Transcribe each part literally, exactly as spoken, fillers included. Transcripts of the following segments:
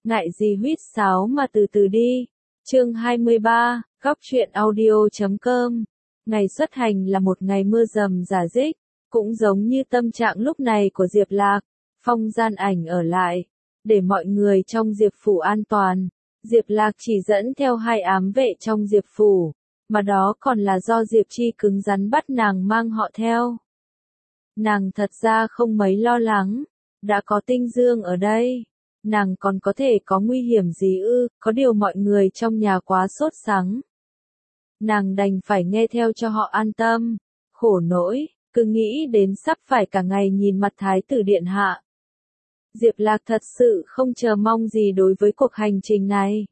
ngại gì huýt sáo mà từ từ đi. Chương hai mươi ba, Góc truyện audio chấm com. Ngày xuất hành là một ngày mưa rầm rả rích, cũng giống như tâm trạng lúc này của Diệp Lạc. Phong Gian Ảnh ở lại, để mọi người trong Diệp Phủ an toàn. Diệp Lạc chỉ dẫn theo hai ám vệ trong Diệp Phủ, mà đó còn là do Diệp Chi cứng rắn bắt nàng mang họ theo. Nàng thật ra không mấy lo lắng, đã có Tinh Dương ở đây, nàng còn có thể có nguy hiểm gì ư, có điều mọi người trong nhà quá sốt sắng. Nàng đành phải nghe theo cho họ an tâm, khổ nỗi, cứ nghĩ đến sắp phải cả ngày nhìn mặt Thái tử Điện Hạ. Diệp Lạc thật sự không chờ mong gì đối với cuộc hành trình này.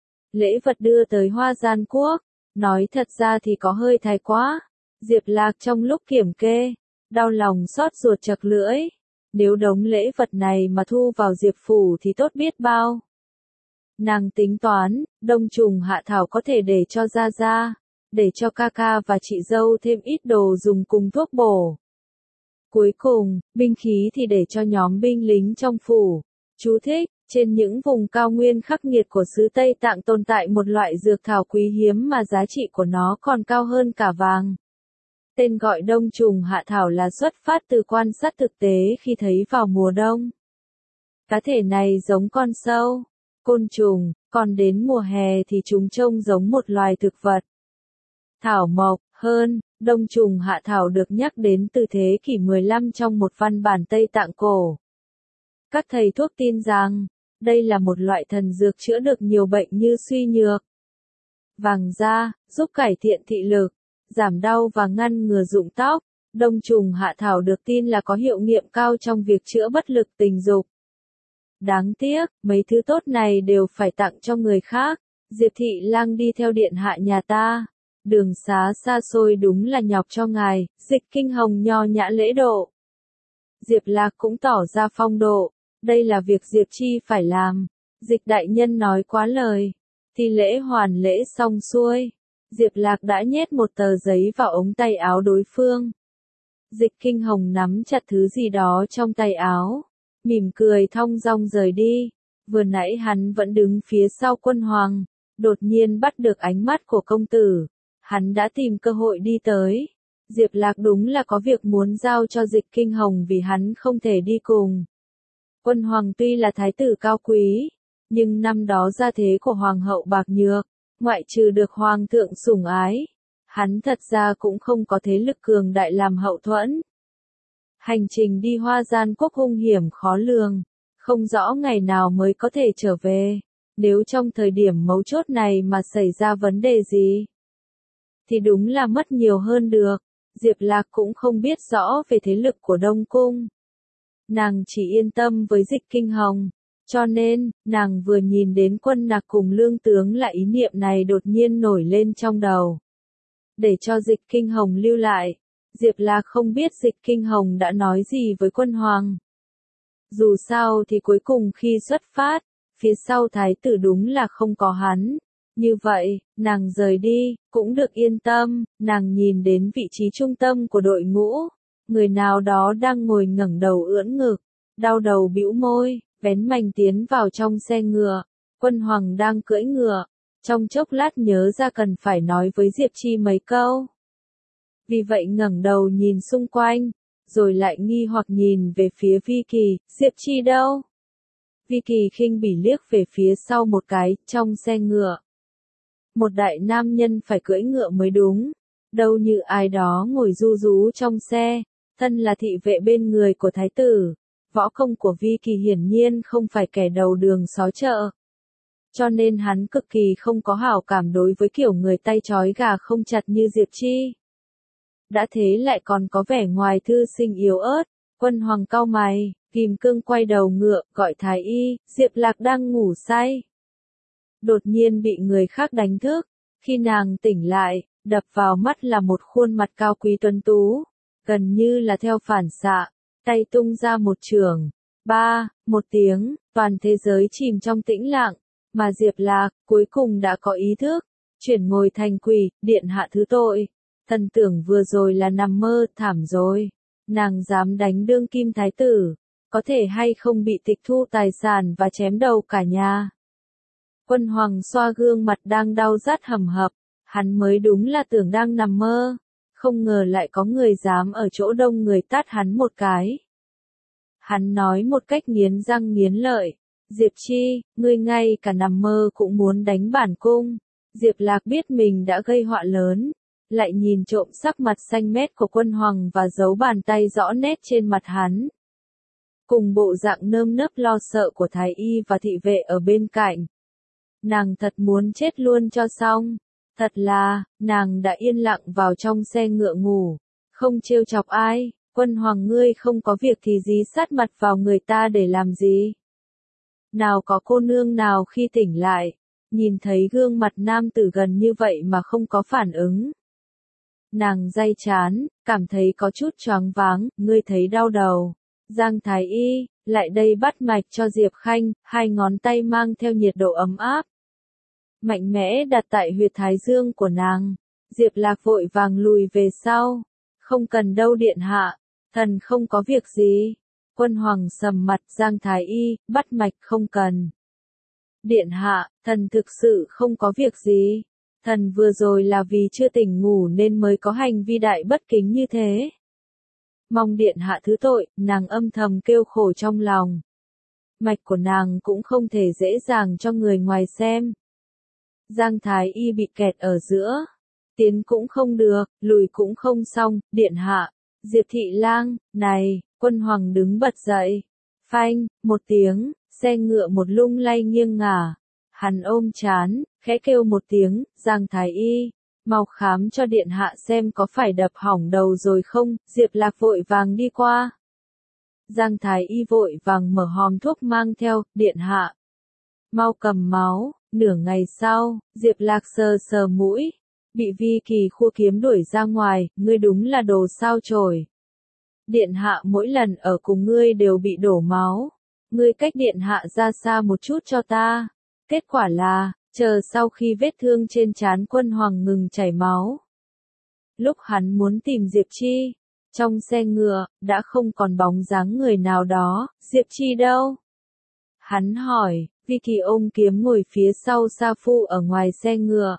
Lễ vật đưa tới Hoa Gian Quốc, nói thật ra thì có hơi thái quá. Diệp Lạc trong lúc kiểm kê, đau lòng xót ruột chật lưỡi. Nếu đống lễ vật này mà thu vào Diệp Phủ thì tốt biết bao. Nàng tính toán, Đông Trùng Hạ Thảo có thể để cho Gia Gia, để cho ca ca và chị dâu thêm ít đồ dùng cùng thuốc bổ. Cuối cùng, binh khí thì để cho nhóm binh lính trong phủ. Chú thích, trên những vùng cao nguyên khắc nghiệt của xứ Tây Tạng tồn tại một loại dược thảo quý hiếm mà giá trị của nó còn cao hơn cả vàng. Tên gọi Đông Trùng Hạ Thảo là xuất phát từ quan sát thực tế khi thấy vào mùa đông. Cá thể này giống con sâu, côn trùng, còn đến mùa hè thì chúng trông giống một loài thực vật. Thảo mộc, hơn, Đông Trùng Hạ Thảo được nhắc đến từ thế kỷ mười lăm trong một văn bản Tây Tạng cổ. Các thầy thuốc tin rằng, đây là một loại thần dược chữa được nhiều bệnh như suy nhược, vàng da, giúp cải thiện thị lực, giảm đau và ngăn ngừa rụng tóc. Đông Trùng Hạ Thảo được tin là có hiệu nghiệm cao trong việc chữa bất lực tình dục. Đáng tiếc, mấy thứ tốt này đều phải tặng cho người khác. Diệp Thị Lang đi theo Điện Hạ nhà ta. Đường xá xa xôi đúng là nhọc cho ngài. Dịch Kinh Hồng nho nhã lễ độ. Diệp Lạc cũng tỏ ra phong độ. Đây là việc Diệp Chi phải làm. Dịch đại nhân nói quá lời. Thì lễ hoàn lễ xong xuôi. Diệp Lạc đã nhét một tờ giấy vào ống tay áo đối phương. Dịch Kinh Hồng nắm chặt thứ gì đó trong tay áo, mỉm cười thong dong rời đi. Vừa nãy hắn vẫn đứng phía sau Quân Hoàng, đột nhiên bắt được ánh mắt của công tử. Hắn đã tìm cơ hội đi tới. Diệp Lạc đúng là có việc muốn giao cho Dịch Kinh Hồng vì hắn không thể đi cùng. Quân Hoàng tuy là thái tử cao quý, nhưng năm đó gia thế của Hoàng hậu bạc nhược, ngoại trừ được Hoàng thượng sủng ái, hắn thật ra cũng không có thế lực cường đại làm hậu thuẫn. Hành trình đi Hoa Gian Quốc hung hiểm khó lường, không rõ ngày nào mới có thể trở về. Nếu trong thời điểm mấu chốt này mà xảy ra vấn đề gì, thì đúng là mất nhiều hơn được. Diệp Lạc cũng không biết rõ về thế lực của Đông Cung. Nàng chỉ yên tâm với Dịch Kinh Hồng. Cho nên, nàng vừa nhìn đến Quân Nặc cùng Lương Tướng là ý niệm này đột nhiên nổi lên trong đầu. Để cho Dịch Kinh Hồng lưu lại, Diệp Lạc không biết Dịch Kinh Hồng đã nói gì với Quân Hoàng. Dù sao thì cuối cùng khi xuất phát, phía sau thái tử đúng là không có hắn. Như vậy, nàng rời đi, cũng được yên tâm. Nàng nhìn đến vị trí trung tâm của đội ngũ. Người nào đó đang ngồi ngẩng đầu ưỡn ngực, đau đầu bĩu môi, vén mành tiến vào trong xe ngựa. Quân Hoàng đang cưỡi ngựa, trong chốc lát nhớ ra cần phải nói với Diệp Chi mấy câu. Vì vậy ngẩng đầu nhìn xung quanh, rồi lại nghi hoặc nhìn về phía Vi Kỳ. Diệp Chi đâu? Vi Kỳ khinh bỉ liếc về phía sau một cái, trong xe ngựa. Một đại nam nhân phải cưỡi ngựa mới đúng, đâu như ai đó ngồi ru rú trong xe, thân là thị vệ bên người của thái tử. Võ công của Vi Kỳ hiển nhiên không phải kẻ đầu đường xó chợ. Cho nên hắn cực kỳ không có hảo cảm đối với kiểu người tay trói gà không chặt như Diệp Chi. Đã thế lại còn có vẻ ngoài thư sinh yếu ớt. Quân Hoàng cau mày, kìm cương quay đầu ngựa, gọi thái y. Diệp Lạc đang ngủ say. Đột nhiên bị người khác đánh thức. Khi nàng tỉnh lại, đập vào mắt là một khuôn mặt cao quý tuấn tú, gần như là theo phản xạ. Tay tung ra một chưởng, ba, một tiếng, toàn thế giới chìm trong tĩnh lặng, mà Diệp Lạc cuối cùng đã có ý thức, chuyển ngồi thành quỳ. Điện hạ thứ tội, thần tưởng vừa rồi là nằm mơ, thảm rồi, nàng dám đánh đương kim thái tử, có thể hay không bị tịch thu tài sản và chém đầu cả nhà. Quân Hoàng xoa gương mặt đang đau rát hầm hập, hắn mới đúng là tưởng đang nằm mơ, không ngờ lại có người dám ở chỗ đông người tát hắn một cái. Hắn nói một cách nghiến răng nghiến lợi, Diệp Chi, ngươi ngay cả nằm mơ cũng muốn đánh bản cung. Diệp Lạc biết mình đã gây họa lớn, lại nhìn trộm sắc mặt xanh mét của Quân Hoàng và dấu bàn tay rõ nét trên mặt hắn. Cùng bộ dạng nơm nớp lo sợ của Thái Y và thị vệ ở bên cạnh. Nàng thật muốn chết luôn cho xong. Thật là, nàng đã yên lặng vào trong xe ngựa ngủ, không trêu chọc ai. Quân Hoàng ngươi không có việc thì dí sát mặt vào người ta để làm gì? Nào có cô nương nào khi tỉnh lại, nhìn thấy gương mặt nam tử gần như vậy mà không có phản ứng. Nàng day chán, cảm thấy có chút choáng váng, ngươi thấy đau đầu. Giang Thái Y, lại đây bắt mạch cho Diệp Khanh, hai ngón tay mang theo nhiệt độ ấm áp. Mạnh mẽ đặt tại huyệt thái dương của nàng. Diệp Lạc vội vàng lùi về sau. Không cần đâu điện hạ, thần không có việc gì. Quân Hoàng sầm mặt, Giang Thái Y, bắt mạch không cần. Điện hạ, thần thực sự không có việc gì. Thần vừa rồi là vì chưa tỉnh ngủ nên mới có hành vi đại bất kính như thế. Mong điện hạ thứ tội, nàng âm thầm kêu khổ trong lòng. Mạch của nàng cũng không thể dễ dàng cho người ngoài xem. Giang Thái Y bị kẹt ở giữa. Tiến cũng không được, lùi cũng không xong, điện hạ. Diệp Thị Lang, này, Quân Hoàng đứng bật dậy. Phanh, một tiếng, xe ngựa một lung lay nghiêng ngả. Hắn ôm chán, khẽ kêu một tiếng, Giang Thái Y, mau khám cho điện hạ xem có phải đập hỏng đầu rồi không. Diệp Lạc vội vàng đi qua. Giang Thái Y vội vàng mở hòm thuốc mang theo, điện hạ. Mau cầm máu. Nửa ngày sau, Diệp Lạc sờ sờ mũi, bị Vi Kỳ khua kiếm đuổi ra ngoài, ngươi đúng là đồ sao chổi. Điện hạ mỗi lần ở cùng ngươi đều bị đổ máu, ngươi cách điện hạ ra xa một chút cho ta. Kết quả là, chờ sau khi vết thương trên trán Quân Hoàng ngừng chảy máu. Lúc hắn muốn tìm Diệp Chi, trong xe ngựa, đã không còn bóng dáng người nào đó, Diệp Chi đâu? Hắn hỏi. Vi Kỳ ôm kiếm ngồi phía sau sa phu ở ngoài xe ngựa.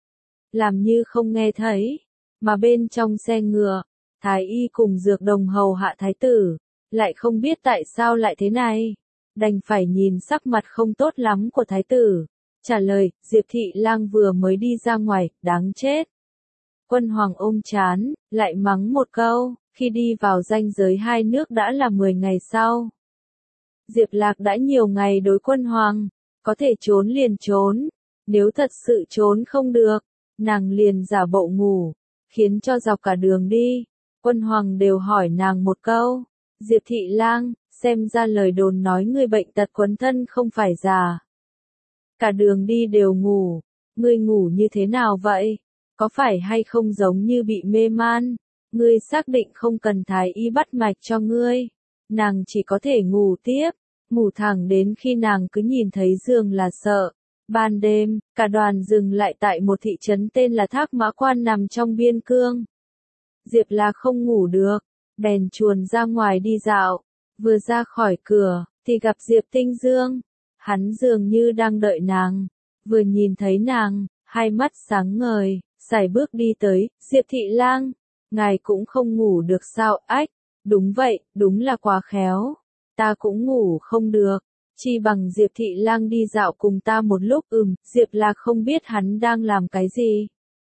Làm như không nghe thấy, mà bên trong xe ngựa, Thái Y cùng dược đồng hầu hạ thái tử, lại không biết tại sao lại thế này. Đành phải nhìn sắc mặt không tốt lắm của thái tử. Trả lời, Diệp Thị Lang vừa mới đi ra ngoài, đáng chết. Quân Hoàng ôm chán, lại mắng một câu, khi đi vào ranh giới hai nước đã là mười ngày sau. Diệp Lạc đã nhiều ngày đối Quân Hoàng, có thể trốn liền trốn, nếu thật sự trốn không được, nàng liền giả bộ ngủ, khiến cho dọc cả đường đi, Quân Hoàng đều hỏi nàng một câu, Diệp Thị Lang, xem ra lời đồn nói người bệnh tật quấn thân không phải giả. Cả đường đi đều ngủ, ngươi ngủ như thế nào vậy? Có phải hay không giống như bị mê man? Ngươi xác định không cần Thái Y bắt mạch cho ngươi. Nàng chỉ có thể ngủ tiếp, ngủ thẳng đến khi nàng cứ nhìn thấy giường là sợ. Ban đêm, cả đoàn dừng lại tại một thị trấn tên là Thác Mã Quan nằm trong biên cương. Diệp Lạc không ngủ được, bèn chuồn ra ngoài đi dạo. Vừa ra khỏi cửa, thì gặp Diệp Tinh Dương. Hắn dường như đang đợi nàng. Vừa nhìn thấy nàng, hai mắt sáng ngời, sải bước đi tới, Diệp Thị Lang. Ngài cũng không ngủ được sao? Ách, đúng vậy, đúng là quá khéo. Ta cũng ngủ không được. Chi bằng Diệp Thị Lang đi dạo cùng ta một lúc. Ừm, Diệp Lạc không biết hắn đang làm cái gì.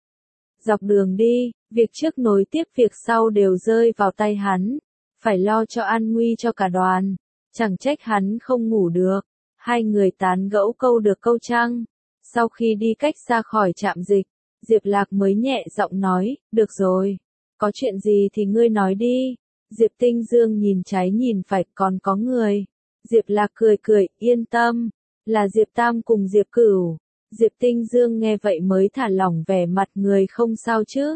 Dọc đường đi, việc trước nối tiếp việc sau đều rơi vào tay hắn. Phải lo cho an nguy cho cả đoàn. Chẳng trách hắn không ngủ được. Hai người tán gẫu câu được câu trăng. Sau khi đi cách xa khỏi trạm dịch, Diệp Lạc mới nhẹ giọng nói, được rồi. Có chuyện gì thì ngươi nói đi. Diệp Tinh Dương nhìn trái nhìn phải, còn có người. Diệp Lạc cười cười, yên tâm. Là Diệp Tam cùng Diệp Cửu. Diệp Tinh Dương nghe vậy mới thả lỏng vẻ mặt, người không sao chứ.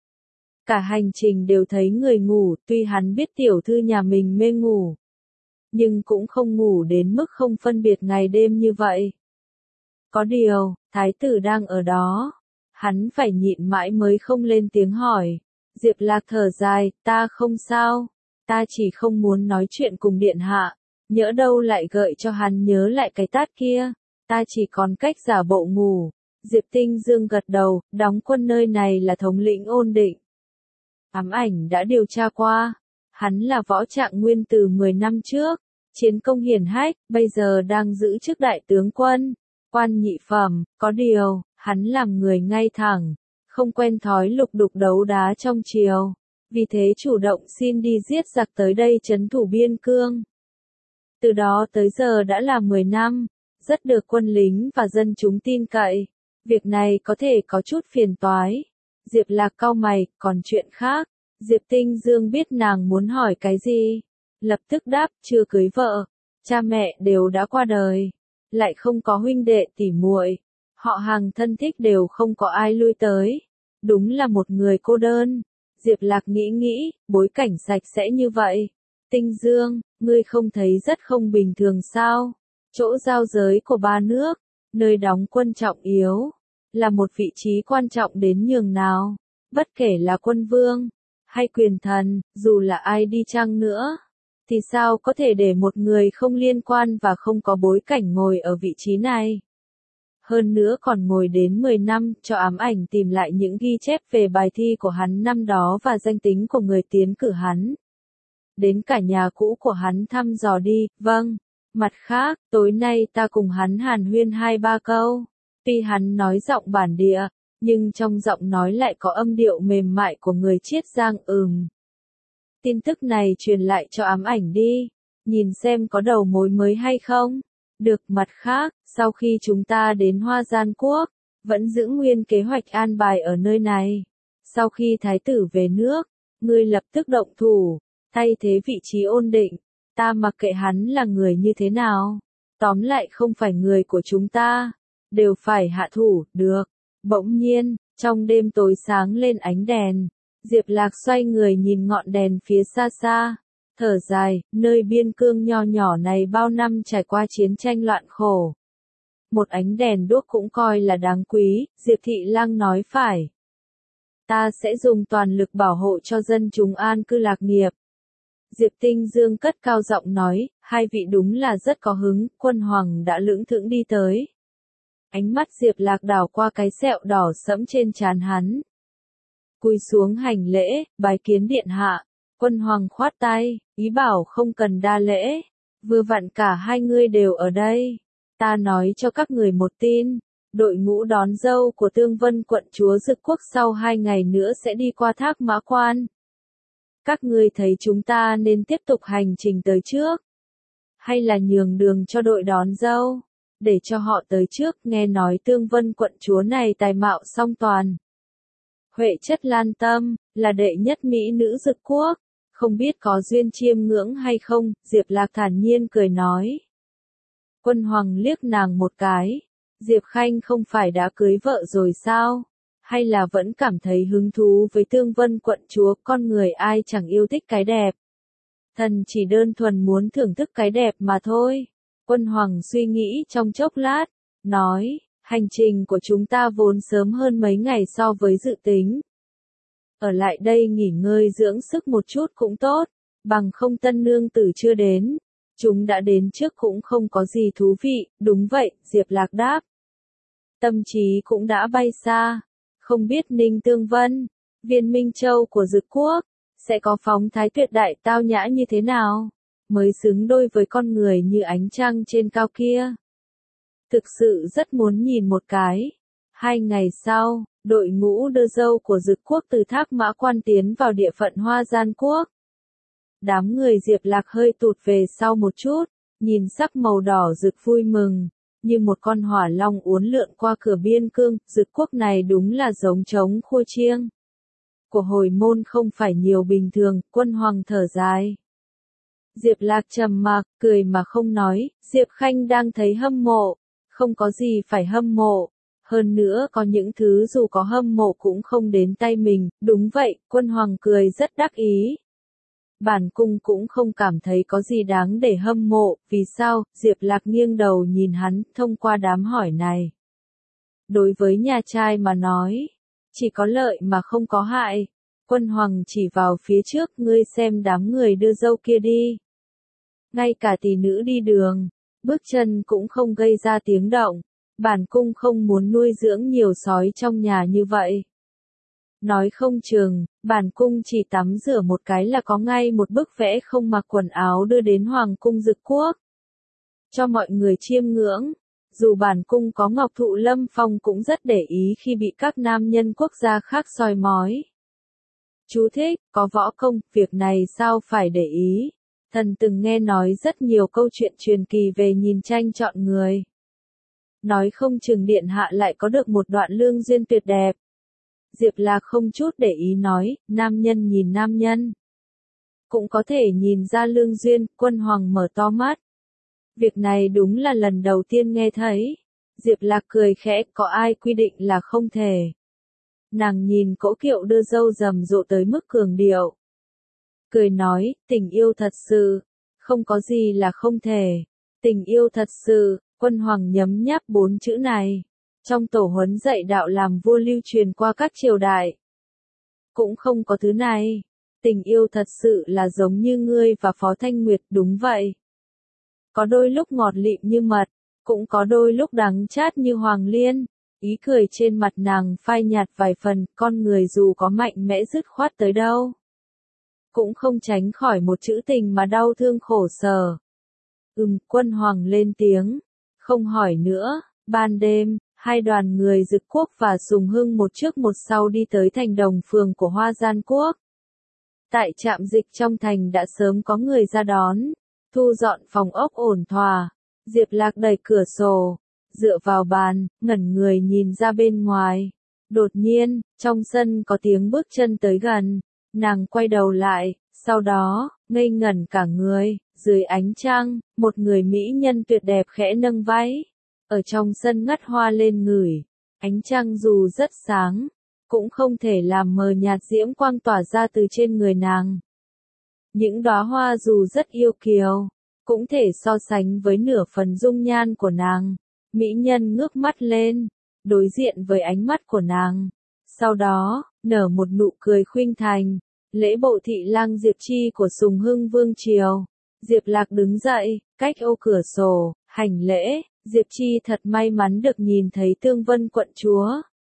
Cả hành trình đều thấy người ngủ, tuy hắn biết tiểu thư nhà mình mê ngủ. Nhưng cũng không ngủ đến mức không phân biệt ngày đêm như vậy. Có điều, thái tử đang ở đó. Hắn phải nhịn mãi mới không lên tiếng hỏi. Diệp Lạc thở dài, ta không sao. Ta chỉ không muốn nói chuyện cùng điện hạ, nhỡ đâu lại gợi cho hắn nhớ lại cái tát kia, ta chỉ còn cách giả bộ ngủ. Diệp Tinh Dương gật đầu, đóng quân nơi này là thống lĩnh ôn định. Ám ảnh đã điều tra qua, hắn là võ trạng nguyên từ mười năm trước, chiến công hiển hách, bây giờ đang giữ chức đại tướng quân, quan nhị phẩm, có điều, hắn làm người ngay thẳng, không quen thói lục đục đấu đá trong triều, vì thế chủ động xin đi giết giặc tới đây trấn thủ biên cương. Từ đó tới giờ đã là mười năm, rất được quân lính và dân chúng tin cậy. Việc này có thể có chút phiền toái. Diệp Lạc cau mày, còn chuyện khác. Diệp Tinh Dương biết nàng muốn hỏi cái gì. Lập tức đáp, chưa cưới vợ. Cha mẹ đều đã qua đời. Lại không có huynh đệ tỉ muội. Họ hàng thân thích đều không có ai lui tới. Đúng là một người cô đơn. Diệp Lạc nghĩ nghĩ, bối cảnh sạch sẽ như vậy. Tinh Dương, ngươi không thấy rất không bình thường sao? Chỗ giao giới của ba nước, nơi đóng quân trọng yếu, là một vị trí quan trọng đến nhường nào. Bất kể là quân vương, hay quyền thần, dù là ai đi chăng nữa, thì sao có thể để một người không liên quan và không có bối cảnh ngồi ở vị trí này. Hơn nữa còn ngồi đến mười năm, cho ám ảnh tìm lại những ghi chép về bài thi của hắn năm đó và danh tính của người tiến cử hắn. Đến cả nhà cũ của hắn thăm dò đi, vâng. Mặt khác, tối nay ta cùng hắn hàn huyên hai ba câu. Tuy hắn nói giọng bản địa, nhưng trong giọng nói lại có âm điệu mềm mại của người Chiết Giang. Ừm. Tin tức này truyền lại cho ám ảnh đi, nhìn xem có đầu mối mới hay không. Được, mặt khác, sau khi chúng ta đến Hoa Gian Quốc, vẫn giữ nguyên kế hoạch an bài ở nơi này. Sau khi thái tử về nước, ngươi lập tức động thủ, thay thế vị trí ôn định. Ta mặc kệ hắn là người như thế nào. Tóm lại không phải người của chúng ta. Đều phải hạ thủ, được. Bỗng nhiên, trong đêm tối sáng lên ánh đèn. Diệp Lạc xoay người nhìn ngọn đèn phía xa xa. Thở dài, nơi biên cương nho nhỏ này bao năm trải qua chiến tranh loạn khổ. Một ánh đèn đuốc cũng coi là đáng quý, Diệp Thị Lang nói phải. Ta sẽ dùng toàn lực bảo hộ cho dân chúng an cư lạc nghiệp. Diệp Tinh Dương cất cao giọng nói, hai vị đúng là rất có hứng, quân hoàng đã lững thững đi tới. Ánh mắt Diệp Lạc đảo qua cái sẹo đỏ sẫm trên trán hắn. Cúi xuống hành lễ, bái kiến điện hạ, quân hoàng khoát tay, ý bảo không cần đa lễ, vừa vặn cả hai ngươi đều ở đây. Ta nói cho các người một tin, đội ngũ đón dâu của Tương Vân quận chúa Dực Quốc sau hai ngày nữa sẽ đi qua Thác Mã Quan. Các ngươi thấy chúng ta nên tiếp tục hành trình tới trước, hay là nhường đường cho đội đón dâu, để cho họ tới trước. Nghe nói Tương Vân quận chúa này tài mạo song toàn, huệ chất lan tâm, là đệ nhất mỹ nữ Dực Quốc, không biết có duyên chiêm ngưỡng hay không. Diệp Lạc thản nhiên cười nói. Quân hoàng liếc nàng một cái, Diệp Khanh không phải đã cưới vợ rồi sao? Hay là vẫn cảm thấy hứng thú với Tương Vân quận chúa, con người ai chẳng yêu thích cái đẹp. Thần chỉ đơn thuần muốn thưởng thức cái đẹp mà thôi. Quân hoàng suy nghĩ trong chốc lát, nói, hành trình của chúng ta vốn sớm hơn mấy ngày so với dự tính. Ở lại đây nghỉ ngơi dưỡng sức một chút cũng tốt, bằng không tân nương tử chưa đến. Chúng đã đến trước cũng không có gì thú vị. Đúng vậy, Diệp Lạc đáp. Tâm trí cũng đã bay xa. Không biết Ninh Tương Vân, viên Minh Châu của Dực Quốc, sẽ có phóng thái tuyệt đại tao nhã như thế nào, mới xứng đôi với con người như ánh trăng trên cao kia. Thực sự rất muốn nhìn một cái. Hai ngày sau, đội ngũ đưa dâu của Dực Quốc từ Thác Mã Quan tiến vào địa phận Hoa Gian Quốc. Đám người Diệp Lạc hơi tụt về sau một chút, nhìn sắc màu đỏ rực vui mừng, như một con hỏa long uốn lượn qua cửa biên cương. Dực Quốc này đúng là giống trống khua chiêng của hồi môn, không phải nhiều bình thường. Quân hoàng thở dài. Diệp Lạc trầm mặc, cười mà không nói. Diệp Khanh đang thấy hâm mộ, không có gì phải hâm mộ. Hơn nữa có những thứ dù có hâm mộ cũng không đến tay mình. Đúng vậy, quân hoàng cười rất đắc ý. Bản cung cũng không cảm thấy có gì đáng để hâm mộ. Vì sao? Diệp Lạc nghiêng đầu nhìn hắn. Thông qua đám hỏi này, đối với nhà trai mà nói, chỉ có lợi mà không có hại. Quân Hoàng chỉ vào phía trước, ngươi xem đám người đưa dâu kia đi. Ngay cả tỷ nữ đi đường, bước chân cũng không gây ra tiếng động. Bản cung không muốn nuôi dưỡng nhiều sói trong nhà như vậy. Nói không chừng, bản cung chỉ tắm rửa một cái là có ngay một bức vẽ không mặc quần áo đưa đến Hoàng cung Dực Quốc. Cho mọi người chiêm ngưỡng, dù bản cung có Ngọc Thụ Lâm Phong cũng rất để ý khi bị các nam nhân quốc gia khác soi mói. Chú thích, có võ công, việc này sao phải để ý. Thần từng nghe nói rất nhiều câu chuyện truyền kỳ về nhìn tranh chọn người. Nói không chừng điện hạ lại có được một đoạn lương duyên tuyệt đẹp. Diệp Lạc không chút để ý nói, nam nhân nhìn nam nhân. Cũng có thể nhìn ra lương duyên, Quân Hoàng mở to mắt. Việc này đúng là lần đầu tiên nghe thấy. Diệp Lạc cười khẽ, có ai quy định là không thể. Nàng nhìn Cỗ Kiệu đưa dâu rầm rộ tới mức cường điệu. Cười nói, tình yêu thật sự, không có gì là không thể. Tình yêu thật sự, Quân Hoàng nhấm nháp bốn chữ này. Trong tổ huấn dạy đạo làm vua lưu truyền qua các triều đại. Cũng không có thứ này. Tình yêu thật sự là giống như ngươi và Phó Thanh Nguyệt, đúng vậy. Có đôi lúc ngọt lịm như mật, cũng có đôi lúc đắng chát như hoàng liên. Ý cười trên mặt nàng phai nhạt vài phần, con người dù có mạnh mẽ dứt khoát tới đâu. Cũng không tránh khỏi một chữ tình mà đau thương khổ sở. Ừm, Quân Hoàng lên tiếng, không hỏi nữa. Ban đêm, hai đoàn người Dực Quốc và Sùng Hưng một trước một sau đi tới thành đồng phường của Hoa Gian Quốc. Tại trạm dịch trong thành đã sớm có người ra đón, thu dọn phòng ốc ổn thỏa. Diệp Lạc đẩy cửa sổ, dựa vào bàn, ngẩn người nhìn ra bên ngoài. Đột nhiên, trong sân có tiếng bước chân tới gần, nàng quay đầu lại, sau đó, ngây ngẩn cả người, dưới ánh trăng, một người mỹ nhân tuyệt đẹp khẽ nâng váy. Ở trong sân ngắt hoa lên ngửi, ánh trăng dù rất sáng, cũng không thể làm mờ nhạt diễm quang tỏa ra từ trên người nàng. Những đóa hoa dù rất yêu kiều, cũng thể so sánh với nửa phần dung nhan của nàng. Mỹ nhân ngước mắt lên, đối diện với ánh mắt của nàng. Sau đó, nở một nụ cười khuynh thành, lễ bộ thị lang Diệp Chi của Sùng Hưng Vương Triều. Diệp Lạc đứng dậy, cách ô cửa sổ, hành lễ. Diệp Chi thật may mắn được nhìn thấy Tương Vân quận chúa.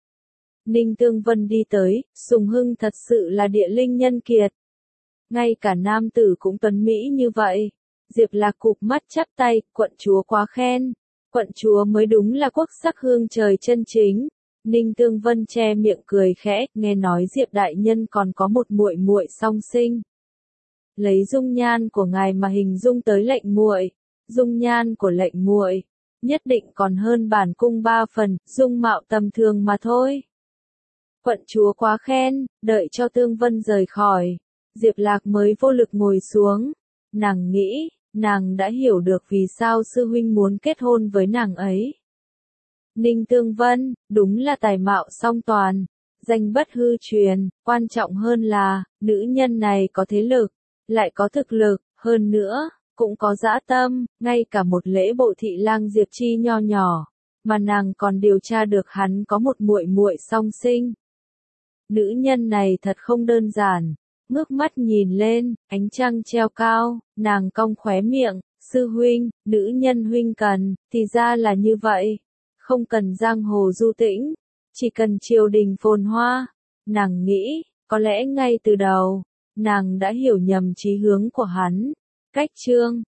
Ninh Tương Vân đi tới, Sùng Hưng thật sự là địa linh nhân kiệt. Ngay cả nam tử cũng tuấn mỹ như vậy. Diệp Lạc cụp mắt chắp tay, quận chúa quá khen. Quận chúa mới đúng là quốc sắc hương trời chân chính. Ninh Tương Vân che miệng cười khẽ, nghe nói Diệp đại nhân còn có một muội muội song sinh. Lấy dung nhan của ngài mà hình dung tới lệnh muội, dung nhan của lệnh muội nhất định còn hơn bản cung ba phần, dung mạo tầm thường mà thôi. Quận chúa quá khen, đợi cho Tương Vân rời khỏi, Diệp Lạc mới vô lực ngồi xuống. Nàng nghĩ, nàng đã hiểu được vì sao sư huynh muốn kết hôn với nàng ấy. Ninh Tương Vân, đúng là tài mạo song toàn, danh bất hư truyền, quan trọng hơn là, nữ nhân này có thế lực, lại có thực lực, hơn nữa, cũng có dã tâm, ngay cả một lễ bộ thị lang Diệp Chi nho nhỏ, mà nàng còn điều tra được hắn có một muội muội song sinh. Nữ nhân này thật không đơn giản. Ngước mắt nhìn lên, ánh trăng treo cao, nàng cong khóe miệng, sư huynh, nữ nhân huynh cần, thì ra là như vậy. Không cần giang hồ du tĩnh, chỉ cần triều đình phồn hoa. Nàng nghĩ, có lẽ ngay từ đầu, nàng đã hiểu nhầm chí hướng của hắn. Cách chương